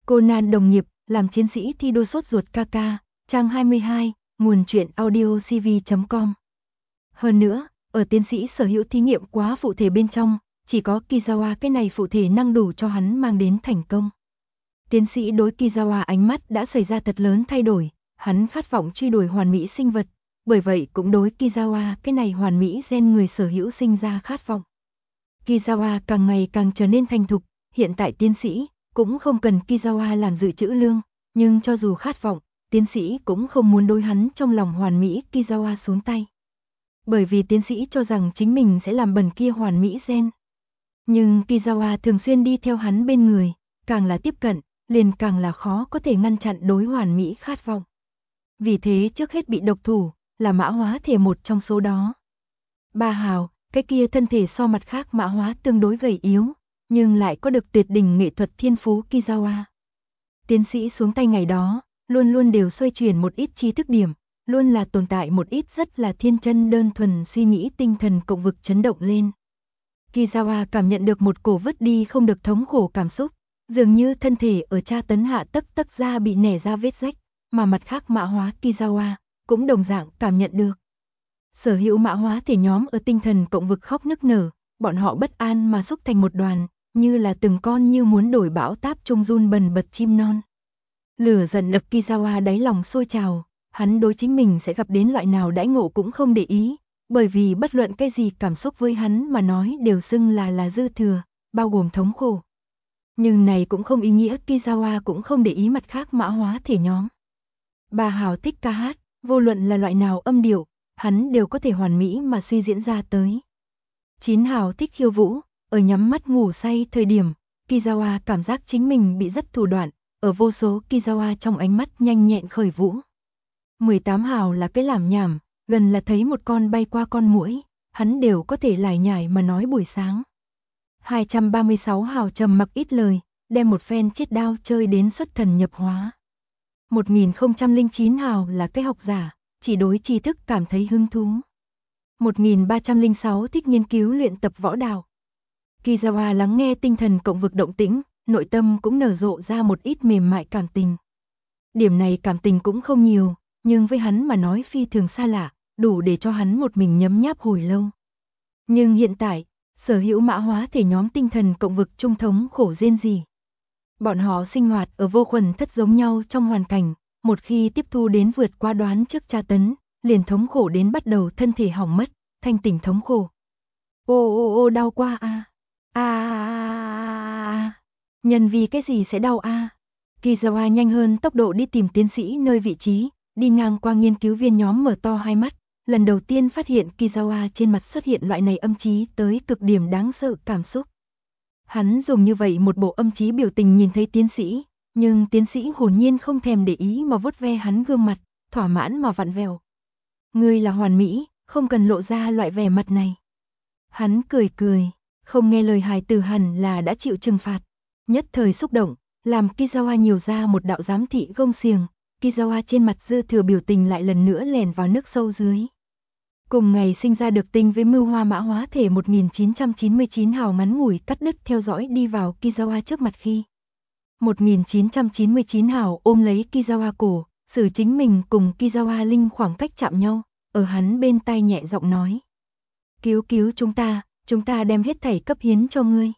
Conan đồng nghiệp, làm chiến sĩ thi đua sốt ruột KK, trang 22, nguồn truyện audio cv.com. Hơn nữa, ở tiến sĩ sở hữu thí nghiệm quá phụ thể bên trong, chỉ có Kizawa cái này phụ thể năng đủ cho hắn mang đến thành công. Tiến sĩ đối Kizawa ánh mắt đã xảy ra thật lớn thay đổi, hắn khát vọng truy đuổi hoàn mỹ sinh vật, bởi vậy cũng đối Kizawa cái này hoàn mỹ gen người sở hữu sinh ra khát vọng. Kizawa càng ngày càng trở nên thành thục, hiện tại tiến sĩ cũng không cần Kizawa làm dự trữ lương, nhưng cho dù khát vọng, tiến sĩ cũng không muốn đối hắn trong lòng hoàn mỹ Kizawa xuống tay. Bởi vì tiến sĩ cho rằng chính mình sẽ làm bẩn kia hoàn mỹ gen. Nhưng Kizawa thường xuyên đi theo hắn bên người, càng là tiếp cận, liền càng là khó có thể ngăn chặn đối hoàn mỹ khát vọng. Vì thế trước hết bị độc thủ, là mã hóa thể một trong số đó. Ba Hào, cái kia thân thể so mặt khác mã hóa tương đối gầy yếu, nhưng lại có được tuyệt đỉnh nghệ thuật thiên phú Kizawa. Tiến sĩ xuống tay ngày đó, luôn luôn đều xoay chuyển một ít trí thức điểm, luôn là tồn tại một ít rất là thiên chân đơn thuần suy nghĩ tinh thần cộng vực chấn động lên. Kizawa cảm nhận được một cổ vứt đi không được thống khổ cảm xúc, dường như thân thể ở tra tấn hạ tấc tấc ra bị nẻ ra vết rách, mà mặt khác mã hóa Kizawa cũng đồng dạng cảm nhận được. Sở hữu mã hóa thể nhóm ở tinh thần cộng vực khóc nức nở, bọn họ bất an mà xúc thành một đoàn, như là từng con như muốn đổi bão táp trung run bần bật chim non. Lửa giận đập Kizawa đáy lòng sôi trào, hắn đối chính mình sẽ gặp đến loại nào đãi ngộ cũng không để ý, bởi vì bất luận cái gì cảm xúc với hắn mà nói đều xưng là dư thừa, bao gồm thống khổ. Nhưng này cũng không ý nghĩa Kizawa cũng không để ý mặt khác mã hóa thể nhóm. Ba Hào thích ca hát, vô luận là loại nào âm điệu, hắn đều có thể hoàn mỹ mà suy diễn ra tới. 9 Hào thích khiêu vũ, ở nhắm mắt ngủ say thời điểm, Kizawa cảm giác chính mình bị rất thủ đoạn, ở vô số Kizawa trong ánh mắt nhanh nhẹn khởi vũ. 18 Hào là cái làm nhảm, gần là thấy một con bay qua con muỗi, hắn đều có thể lải nhải mà nói buổi sáng. 236 Hào trầm mặc ít lời, đem một phen chiết đao chơi đến xuất thần nhập hóa. 1009 Hào là cái học giả, chỉ đối tri thức cảm thấy hứng thú. 1306 thích nghiên cứu luyện tập võ đạo. Kizawa lắng nghe tinh thần cộng vực động tĩnh, nội tâm cũng nở rộ ra một ít mềm mại cảm tình. Điểm này cảm tình cũng không nhiều, nhưng với hắn mà nói phi thường xa lạ, đủ để cho hắn một mình nhấm nháp hồi lâu. Nhưng hiện tại, sở hữu mã hóa thể nhóm tinh thần cộng vực trung thống khổ rên rỉ. Bọn họ sinh hoạt ở vô khuẩn thất giống nhau trong hoàn cảnh, một khi tiếp thu đến vượt qua đoán trước tra tấn, liền thống khổ đến bắt đầu thân thể hỏng mất, thanh tỉnh thống khổ. Ô đau quá Nhân vì cái gì sẽ đau Kizawa nhanh hơn tốc độ đi tìm tiến sĩ nơi vị trí, đi ngang qua nghiên cứu viên nhóm mở to hai mắt, lần đầu tiên phát hiện Kizawa trên mặt xuất hiện loại này âm trí tới cực điểm đáng sợ cảm xúc. Hắn dùng như vậy một bộ âm trí biểu tình nhìn thấy tiến sĩ, nhưng tiến sĩ hồn nhiên không thèm để ý mà vuốt ve hắn gương mặt, thỏa mãn mà vặn vẹo. Ngươi là hoàn mỹ, không cần lộ ra loại vẻ mặt này. Hắn cười cười, không nghe lời hài tử hẳn là đã chịu trừng phạt. Nhất thời xúc động, làm Kizawa nhiều ra một đạo giám thị gông xiềng, Kizawa trên mặt dư thừa biểu tình lại lần nữa lèn vào nước sâu dưới. Cùng ngày sinh ra được tinh với mưu hoa mã hóa thể 1999 Hào ngắn ngủi cắt đứt theo dõi đi vào Kizawa trước mặt khi. 1999 Hào ôm lấy Kizawa cổ, xử chính mình cùng Kizawa Linh khoảng cách chạm nhau, ở hắn bên tai nhẹ giọng nói. Cứu chúng ta đem hết thảy cấp hiến cho ngươi.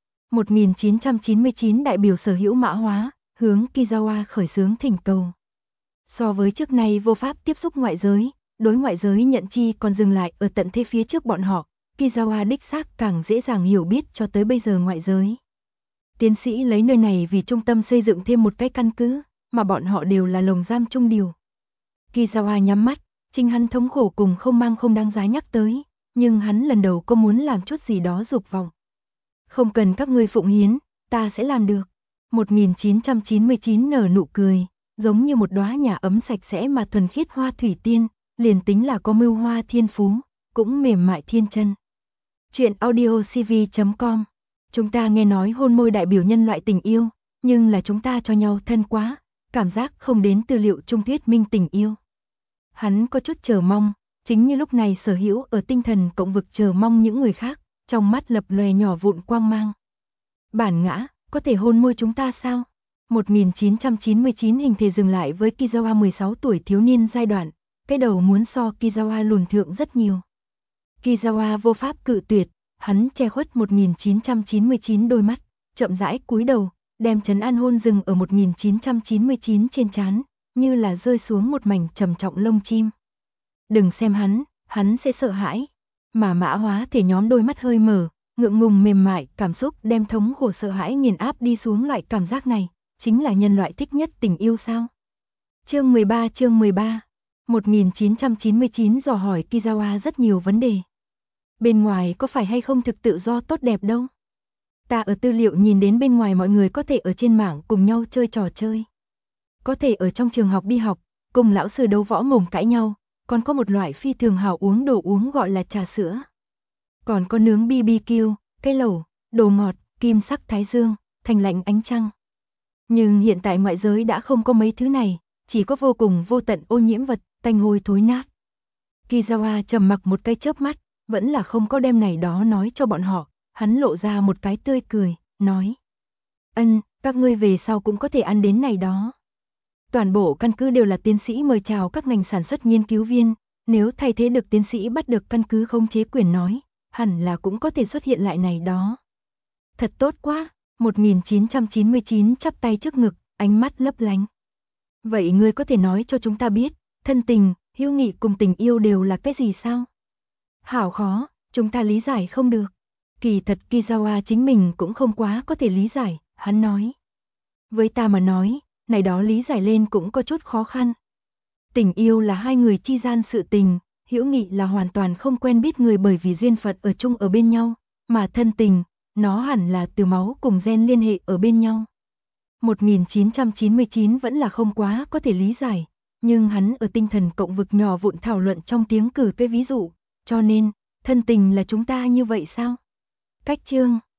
1999 đại biểu sở hữu mã hóa, hướng Kizawa khởi xướng thỉnh cầu. So với trước này vô pháp tiếp xúc ngoại giới, đối ngoại giới nhận chi còn dừng lại ở tận thế phía trước bọn họ, Kizawa đích xác càng dễ dàng hiểu biết cho tới bây giờ ngoại giới. Tiến sĩ lấy nơi này vì trung tâm xây dựng thêm một cái căn cứ, mà bọn họ đều là lồng giam chung điều. Kizawa nhắm mắt, chính hắn thống khổ cùng không đáng giá nhắc tới, nhưng hắn lần đầu có muốn làm chút gì đó dục vọng. Không cần các ngươi phụng hiến, ta sẽ làm được. 1999 nở nụ cười, giống như một đóa nhà ấm sạch sẽ mà thuần khiết hoa thủy tiên, liền tính là có mưu hoa thiên phú, cũng mềm mại thiên chân. Chuyện audio cv.com. Chúng ta nghe nói hôn môi đại biểu nhân loại tình yêu, nhưng là chúng ta cho nhau thân quá, cảm giác không đến tư liệu trung thuyết minh tình yêu. Hắn có chút chờ mong, chính như lúc này sở hữu ở tinh thần cộng vực chờ mong những người khác, trong mắt lập lòe nhỏ vụn quang mang. Bản ngã, có thể hôn môi chúng ta sao? 1999 hình thể dừng lại với Kizawa 16 tuổi thiếu niên giai đoạn, cái đầu muốn so Kizawa lùn thượng rất nhiều. Kizawa vô pháp cự tuyệt, hắn che khuất 1999 đôi mắt, chậm rãi cúi đầu, đem trấn an hôn dừng ở 1999 trên trán, như là rơi xuống một mảnh trầm trọng lông chim. Đừng xem hắn sẽ sợ hãi. Mà Mã Hóa Thể nhóm đôi mắt hơi mở, ngượng ngùng mềm mại, cảm xúc đem thống khổ sợ hãi nghiền áp đi xuống, loại cảm giác này, chính là nhân loại thích nhất tình yêu sao? Chương 13 1999 dò hỏi Kizawa rất nhiều vấn đề. Bên ngoài có phải hay không thực tự do tốt đẹp đâu? Ta ở tư liệu nhìn đến bên ngoài mọi người có thể ở trên mạng cùng nhau chơi trò chơi. Có thể ở trong trường học đi học, cùng lão sư đấu võ mồm cãi nhau, còn có một loại phi thường hảo uống đồ uống gọi là trà sữa. Còn có nướng BBQ, cây lẩu, đồ ngọt, kim sắc thái dương, thành lạnh ánh trăng. Nhưng hiện tại ngoại giới đã không có mấy thứ này, chỉ có vô cùng vô tận ô nhiễm vật, tanh hôi thối nát. Kizawa trầm mặc một cái chớp mắt, vẫn là không có đem này đó nói cho bọn họ, hắn lộ ra một cái tươi cười, nói. Các ngươi về sau cũng có thể ăn đến này đó. Toàn bộ căn cứ đều là tiến sĩ mời chào các ngành sản xuất nghiên cứu viên, nếu thay thế được tiến sĩ bắt được căn cứ khống chế quyền nói, hẳn là cũng có thể xuất hiện lại này đó. Thật tốt quá, 1999 chắp tay trước ngực, ánh mắt lấp lánh. Vậy ngươi có thể nói cho chúng ta biết, thân tình, hữu nghị cùng tình yêu đều là cái gì sao? Hảo khó, chúng ta lý giải không được. Kỳ thật Kizawa chính mình cũng không quá có thể lý giải, hắn nói. Với ta mà nói, này đó lý giải lên cũng có chút khó khăn. Tình yêu là hai người chi gian sự tình, hữu nghị là hoàn toàn không quen biết người bởi vì duyên phận ở chung ở bên nhau, mà thân tình, nó hẳn là từ máu cùng gen liên hệ ở bên nhau. 1999 vẫn là không quá có thể lý giải, nhưng hắn ở tinh thần cộng vực nhỏ vụn thảo luận trong tiếng cử cái ví dụ, cho nên, thân tình là chúng ta như vậy sao? Cách chương